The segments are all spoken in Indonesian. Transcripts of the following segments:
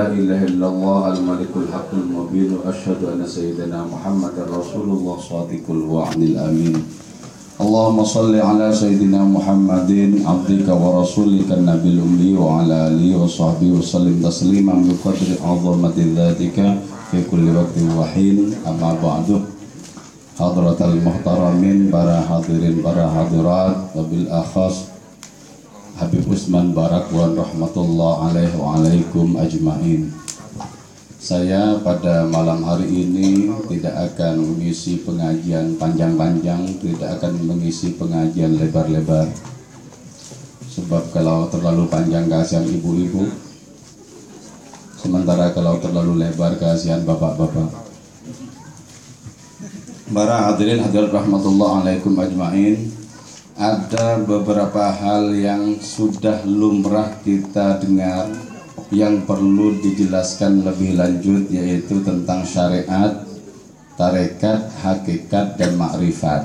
لا إله إلا الله الملك الحق المبين وأشهد أن سيدنا محمد رسول الله صادق الوعد الأمين اللهم صل على سيدنا محمد عبدك ورسولك النبي الأمي وعلى آله وصحبه وسلم تسليما بقدر عظمة ذاتك في كل وقت وحين أما بعد حضرة المحترمين para hadirin para hadirat wabil akhas Habib Usman Barak wa rahmatullah alaihi wa alaikum ajma'in. Saya pada malam hari ini tidak akan mengisi pengajian panjang-panjang, tidak akan mengisi pengajian lebar-lebar. Sebab kalau terlalu panjang kasihan ibu-ibu, sementara kalau terlalu lebar kasihan bapak-bapak. Para hadirin hadirat rahmatullah alaikum ajma'in. Ada beberapa hal yang sudah lumrah kita dengar yang perlu dijelaskan lebih lanjut, yaitu tentang syariat, tarekat, hakikat, dan makrifat.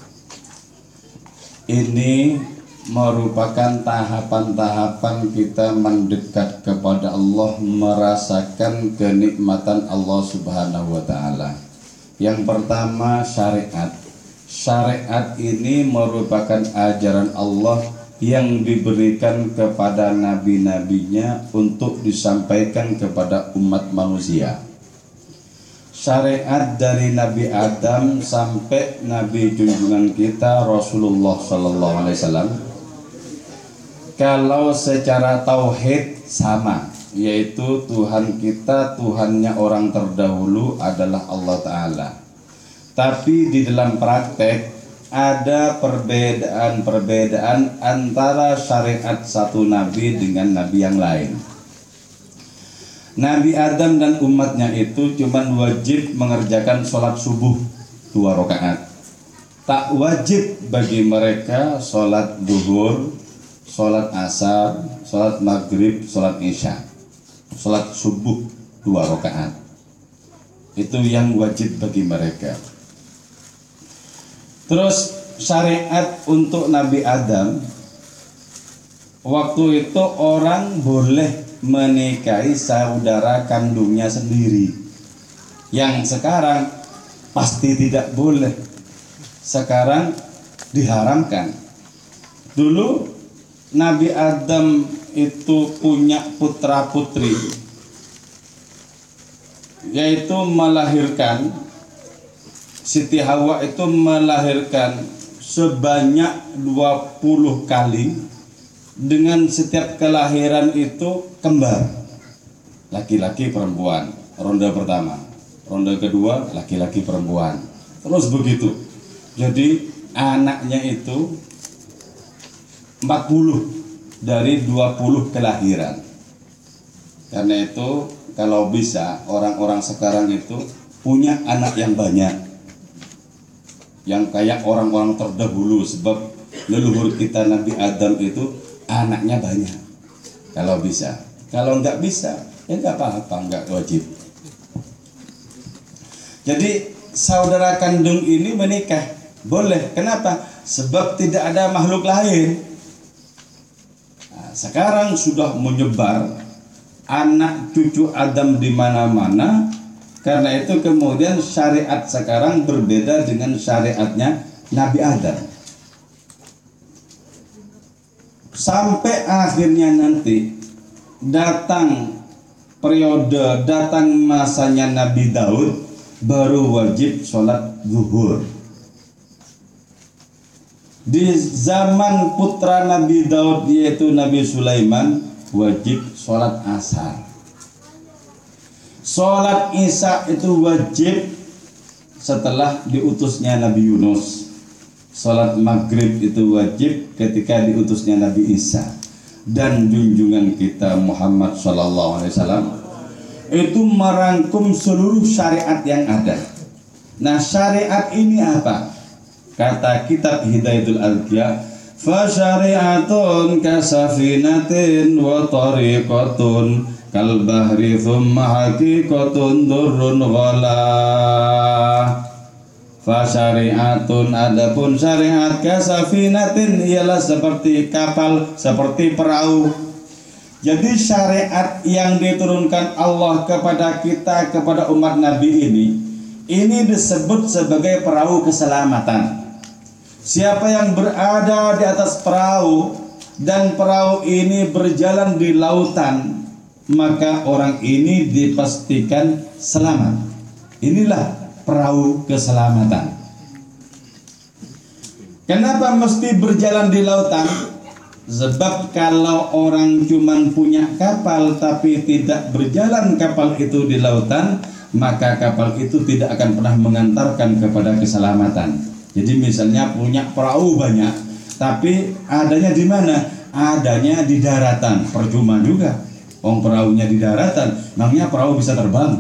Ini merupakan tahapan-tahapan kita mendekat kepada Allah, merasakan kenikmatan Allah Subhanahu wa Ta'ala. Yang pertama, syariat. Syariat ini merupakan ajaran Allah yang diberikan kepada nabi-nabinya untuk disampaikan kepada umat manusia. Syariat dari Nabi Adam sampai Nabi junjungan kita Rasulullah SAW. Kalau secara tauhid sama, yaitu Tuhan kita, Tuhannya orang terdahulu adalah Allah Ta'ala. Tapi di dalam praktek ada perbedaan antara syariat satu nabi dengan nabi yang lain. Nabi Adam dan umatnya itu cuma wajib mengerjakan sholat subuh 2 rakaat. Tak wajib bagi mereka sholat duhur, sholat asar, sholat maghrib, sholat isya. Sholat subuh 2 rakaat. Itu yang wajib bagi mereka. Terus syariat untuk Nabi Adam, waktu itu orang boleh menikahi saudara kandungnya sendiri. Yang sekarang pasti tidak boleh. Sekarang diharamkan. Dulu Nabi Adam itu punya putra putri, yaitu melahirkan. Siti Hawa itu melahirkan sebanyak 20 kali, dengan setiap kelahiran itu kembar, laki-laki perempuan. Ronde pertama, ronde kedua laki-laki perempuan, terus begitu. Jadi anaknya itu 40 dari 20 kelahiran. Karena itu kalau bisa orang-orang sekarang itu punya anak yang banyak, yang kayak orang-orang terdahulu. Sebab leluhur kita Nabi Adam itu anaknya banyak. Kalau bisa, kalau nggak bisa ya nggak apa-apa, nggak wajib. Jadi saudara kandung ini menikah boleh. Kenapa? Sebab tidak ada makhluk lain. Nah, sekarang sudah menyebar anak cucu Adam di mana-mana. Karena itu kemudian syariat sekarang berbeda dengan syariatnya Nabi Adam. Sampai akhirnya nanti datang periode, datang masanya Nabi Daud, baru wajib sholat zuhur. Di zaman putra Nabi Daud yaitu Nabi Sulaiman, wajib sholat asar. Sholat isya itu wajib setelah diutusnya Nabi Yunus. Sholat maghrib itu wajib ketika diutusnya Nabi Isa. Dan junjungan kita Muhammad SAW itu merangkum seluruh syariat yang ada. Nah, syariat ini apa? Kata kitab Hidayatul Adqiya, fa syari'atun kasafinatin wa tariqatun kal bahri thumma haqiqatun durrun ghala. Fa syari'atun, adapun syariat kasafinatin ialah seperti kapal, seperti perahu. Jadi syariat yang diturunkan Allah kepada kita, kepada umat Nabi ini disebut sebagai perahu keselamatan. Siapa yang berada di atas perahu dan perahu ini berjalan di lautan, maka orang ini dipastikan selamat. Inilah perahu keselamatan. Kenapa mesti berjalan di lautan? Sebab kalau orang cuman punya kapal tapi tidak berjalan kapal itu di lautan, maka kapal itu tidak akan pernah mengantarkan kepada keselamatan. Jadi misalnya punya perahu banyak, tapi adanya di mana? Adanya di daratan, percuma juga. Perahunya di daratan, namanya perahu bisa terbang.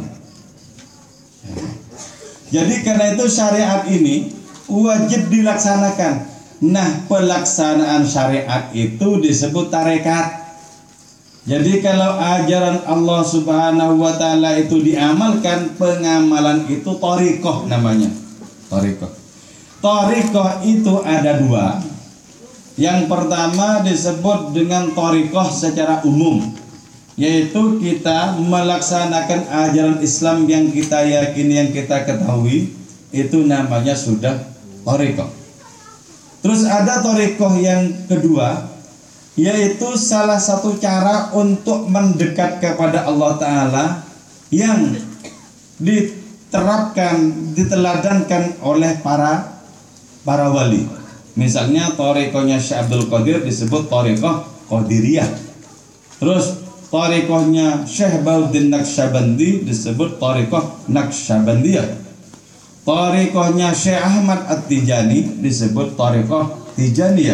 Jadi karena itu syariat ini wajib dilaksanakan. Nah, pelaksanaan syariat itu disebut tarekat. Jadi kalau ajaran Allah Subhanahu wa taala itu diamalkan, pengamalan itu thariqah namanya. Thariqah. Thariqah itu ada dua. Yang pertama disebut dengan thariqah secara umum, yaitu kita melaksanakan ajaran Islam yang kita yakini, yang kita ketahui, itu namanya sudah thariqah. Terus ada thariqah yang kedua, yaitu salah satu cara untuk mendekat kepada Allah Ta'ala yang diterapkan, diteladankan oleh para wali. Misalnya thariqahnya Syekh Abdul Qadir disebut thariqah Qadiriyah. Terus thariqahnya Syekh Bahuddin Naqsyabandi disebut thariqah Naqsyabandiyah. Thariqahnya Syekh Ahmad At-Tijani disebut thariqah Tijaniyah.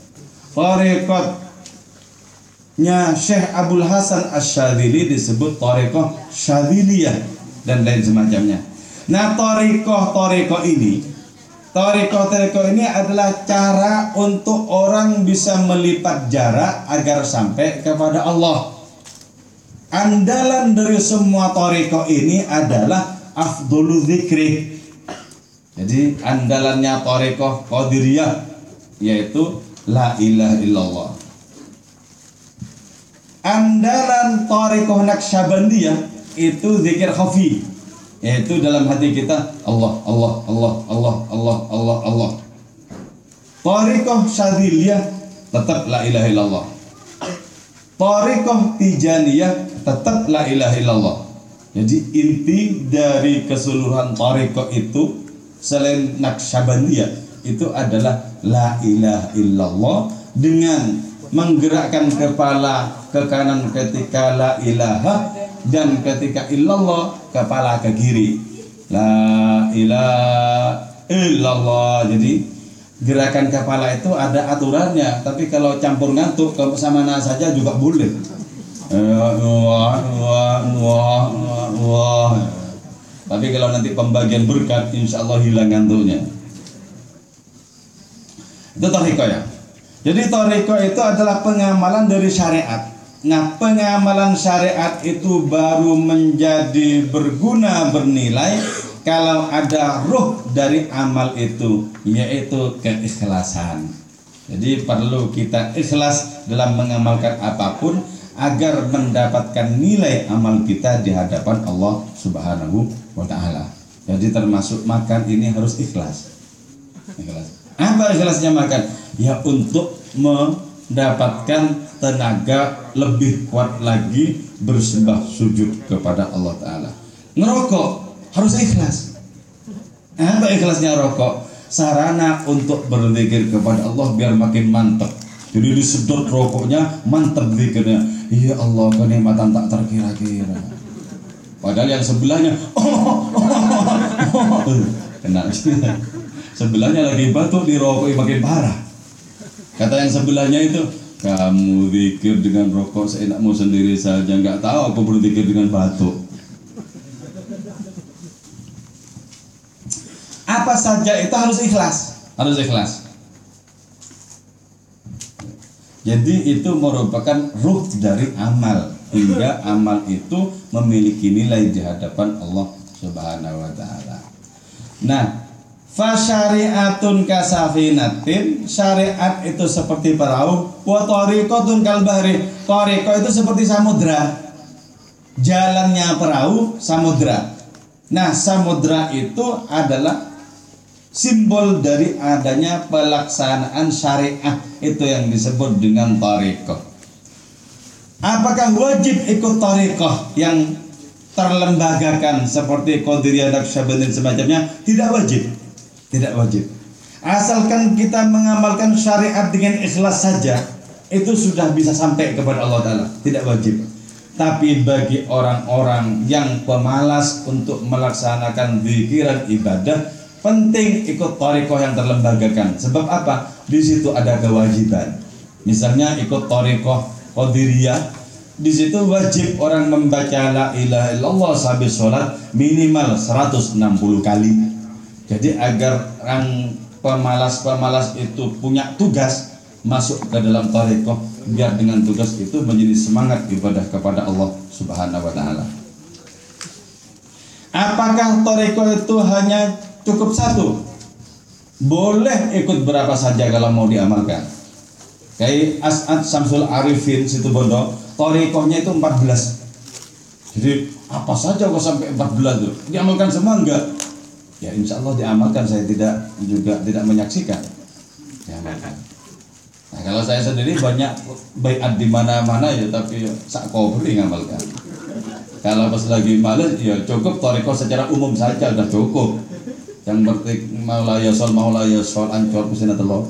Thariqahnya Syekh Abdul Hasan Asy-Syadzili disebut thariqah Syadziliyah dan lain semacamnya. Nah, thariqah ini adalah cara untuk orang bisa melipat jarak agar sampai kepada Allah. Andalan dari semua thariqah ini adalah afdhulu dzikri. Jadi andalannya thariqah Qadiriyah yaitu la ilaha illallah. Andalan thariqah Naqsyabandiyah itu zikir khafi, yaitu dalam hati kita Allah Allah Allah Allah Allah Allah Allah. Thariqah Syadziliyah tetap la ilaha illallah. Thariqah Tijaniyah tetap la ilaha illallah. Jadi inti dari keseluruhan thariqah itu selain Naqsyabandiyah itu adalah la ilaha illallah, dengan menggerakkan kepala ke kanan ketika la ilaha dan ketika illallah kepala ke kiri. La ilaha illallah. Jadi gerakan kepala itu ada aturannya, tapi kalau campur ngantuk ke mana saja juga boleh. Tapi kalau nanti pembagian berkat, insya Allah hilang ngantuknya. Itu thariqah ya. Jadi thariqah itu adalah pengamalan dari syariat. Nah, pengamalan syariat itu baru menjadi berguna, bernilai kalau ada ruh dari amal itu, yaitu keikhlasan. Jadi perlu kita ikhlas dalam mengamalkan apapun agar mendapatkan nilai amal kita di hadapan Allah Subhanahu wa ta'ala. Jadi termasuk makan ini harus ikhlas. Apa ikhlasnya makan? Ya untuk mendapatkan tenaga lebih kuat lagi bersembah sujud kepada Allah Ta'ala. Ngerokok harus ikhlas. Apa ikhlasnya rokok? Sarana untuk berzikir kepada Allah biar makin mantap. Jadi disedot rokoknya, mantap zikirnya. Ya Allah, kenikmatan tak terkira-kira. Padahal yang sebelahnya kena. Sebelahnya lagi batuk, dirokok makin parah. Kata yang sebelahnya itu, kamu zikir dengan rokok seenakmu sendiri saja, nggak tahu apa berzikir dengan batuk. Apa saja itu harus ikhlas, harus ikhlas. Jadi itu merupakan ruh dari amal, hingga amal itu memiliki nilai di hadapan Allah Subhanahu wa ta'ala. Nah, Fasyari'atun kasafinatin, syariat itu seperti perahu, wa tariqatun kalbahri, tariqah itu seperti samudra, jalannya perahu samudra. Nah, samudra itu adalah simbol dari adanya pelaksanaan syariat, itu yang disebut dengan tariqah. Apakah wajib ikut tariqah yang terlembagakan seperti Qadiriyah, Naqsyabandiyah dan semacamnya? Tidak wajib. Tidak wajib. Asalkan kita mengamalkan syariat dengan ikhlas saja, itu sudah bisa sampai kepada Allah Ta'ala. Tidak wajib. Tapi bagi orang-orang yang pemalas untuk melaksanakan zikiran ibadah, penting ikut thariqah yang terlembagakan. Sebab apa? Di situ ada kewajiban. Misalnya ikut thariqah Qadiriyah, di situ wajib orang membaca la ilaha illallah sambil sholat minimal 160 kali. Jadi agar orang pemalas-pemalas itu punya tugas masuk ke dalam thariqah, biar dengan tugas itu menjadi semangat ibadah kepada Allah Subhanahu wa taala. Apakah thariqah itu hanya cukup satu? Boleh ikut berapa saja kalau mau diamalkan. Kayak As'ad Syamsul Arifin Situbondo, thariqahnya itu 14. Jadi apa saja kok sampai 14 tuh? Diamalkan semua enggak? Ya insya Allah diamalkan, saya tidak menyaksikan. Diamalkan. Nah kalau saya sendiri banyak baiat di mana-mana ya, tapi sak kobri ngamalkan. Kalau pas lagi males ya cukup thariqah secara umum saja udah cukup. Yang berarti maula ya sol ancor kusina telur.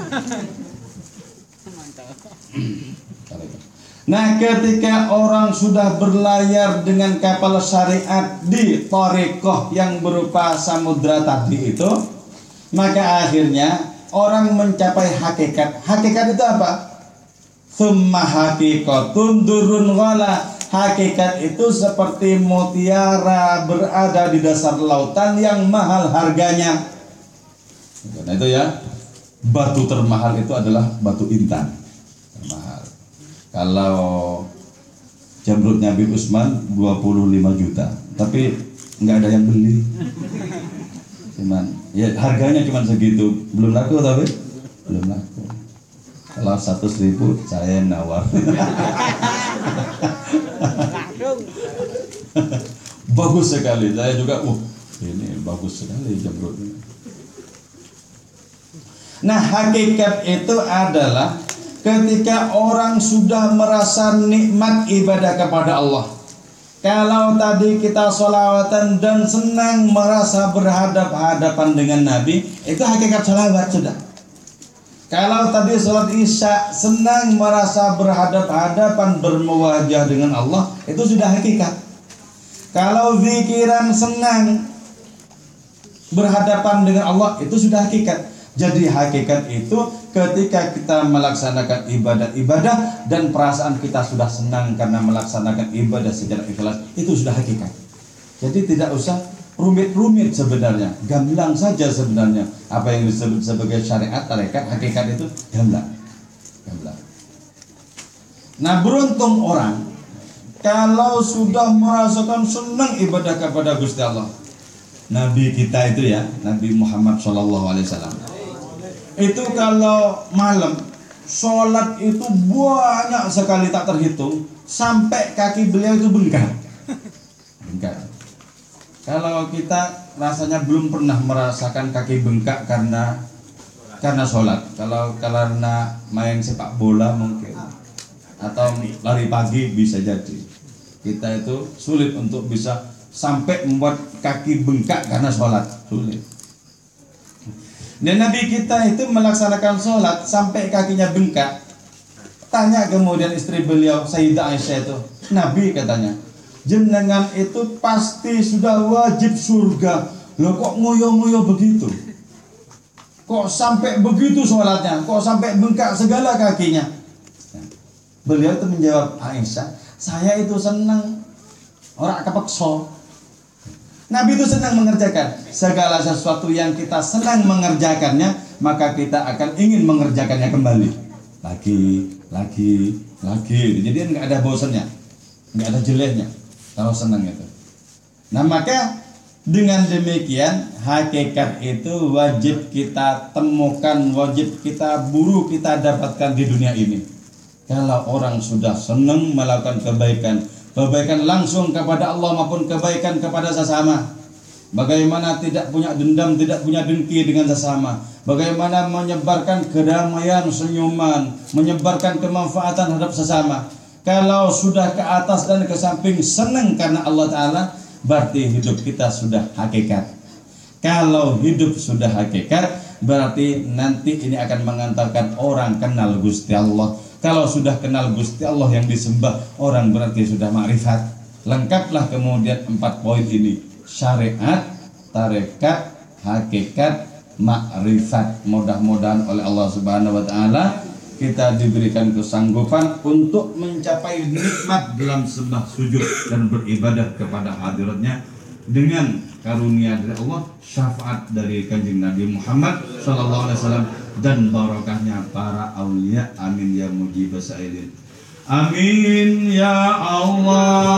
Nah, ketika orang sudah berlayar dengan kapal syariat di thariqah yang berupa samudra tadi itu, maka akhirnya orang mencapai hakikat. Hakikat itu apa? Tsumma haqiqatun durrun ghala. Hakikat itu seperti mutiara berada di dasar lautan yang mahal harganya. Nah itu ya, batu termahal itu adalah batu intan. Termahal. Kalau jamrutnya Habib Usman 25 juta, tapi nggak ada yang beli. Cuman ya harganya cuma segitu, belum laku tapi belum laku. Kalau 100.000 saya nawar. Bagus sekali, saya juga ini bagus sekali jamrutnya. Nah, hakikat itu adalah ketika orang sudah merasa nikmat ibadah kepada Allah. Kalau tadi kita sholawatan dan senang merasa berhadap-hadapan dengan Nabi, itu hakikat sholawat sudah. Kalau tadi sholat isya senang merasa berhadap-hadapan bermewajah dengan Allah, itu sudah hakikat. Kalau zikiran senang berhadapan dengan Allah, itu sudah hakikat. Jadi hakikat itu ketika kita melaksanakan ibadah-ibadah dan perasaan kita sudah senang karena melaksanakan ibadah secara ikhlas, itu sudah hakikat. Jadi tidak usah rumit-rumit sebenarnya, gamblang saja sebenarnya. Apa yang disebut sebagai syariat, tarekat, hakikat itu gamblang. Nah, beruntung orang kalau sudah merasakan senang ibadah kepada Gusti Allah. Nabi kita itu ya, Nabi Muhammad SAW, itu kalau malam sholat itu banyak sekali tak terhitung, sampai kaki beliau itu bengkak. Kalau kita rasanya belum pernah merasakan kaki bengkak karena sholat. Kalau karena main sepak bola mungkin, atau lari pagi bisa jadi. Kita itu sulit untuk bisa sampai membuat kaki bengkak karena sholat, sulit. Dan Nabi kita itu melaksanakan sholat sampai kakinya bengkak. Tanya kemudian istri beliau Sayyidah Aisyah itu, Nabi katanya, jenengan itu pasti sudah wajib surga. Loh kok ngoyo-ngoyo begitu? Kok sampai begitu sholatnya? Kok sampai bengkak segala kakinya? Beliau itu menjawab, Aisyah, saya itu senang, orang kepeksa. Nabi itu senang mengerjakan segala sesuatu yang kita senang mengerjakannya, maka kita akan ingin mengerjakannya kembali, lagi. Jadi nggak ada bosannya, nggak ada jeleknya kalau senang itu. Nah maka Dengan demikian hakikat itu wajib kita temukan, wajib kita buru, kita dapatkan di dunia ini. Kalau orang sudah senang melakukan kebaikan, kebaikan langsung kepada Allah maupun kebaikan kepada sesama, bagaimana tidak punya dendam, tidak punya dengki dengan sesama, bagaimana menyebarkan kedamaian, senyuman, menyebarkan kemanfaatan terhadap sesama. Kalau sudah ke atas dan ke samping senang karena Allah Ta'ala, berarti hidup kita sudah hakikat. Kalau hidup sudah hakikat, berarti nanti ini akan mengantarkan orang kenal Gusti Allah. Kalau sudah kenal Gusti Allah yang disembah, orang berarti sudah makrifat. Lengkaplah kemudian 4 poin ini: syariat, tarekat, hakikat, makrifat. Mudah-mudahan oleh Allah Subhanahu wa Ta'ala kita diberikan kesanggupan untuk mencapai nikmat dalam sembah sujud dan beribadah kepada hadiratnya dengan karunia dari Allah, syafaat dari kanjeng Nabi Muhammad SAW, dan barokahnya para aulia. Amin ya mujibas sa'ilin. Amin ya Allah.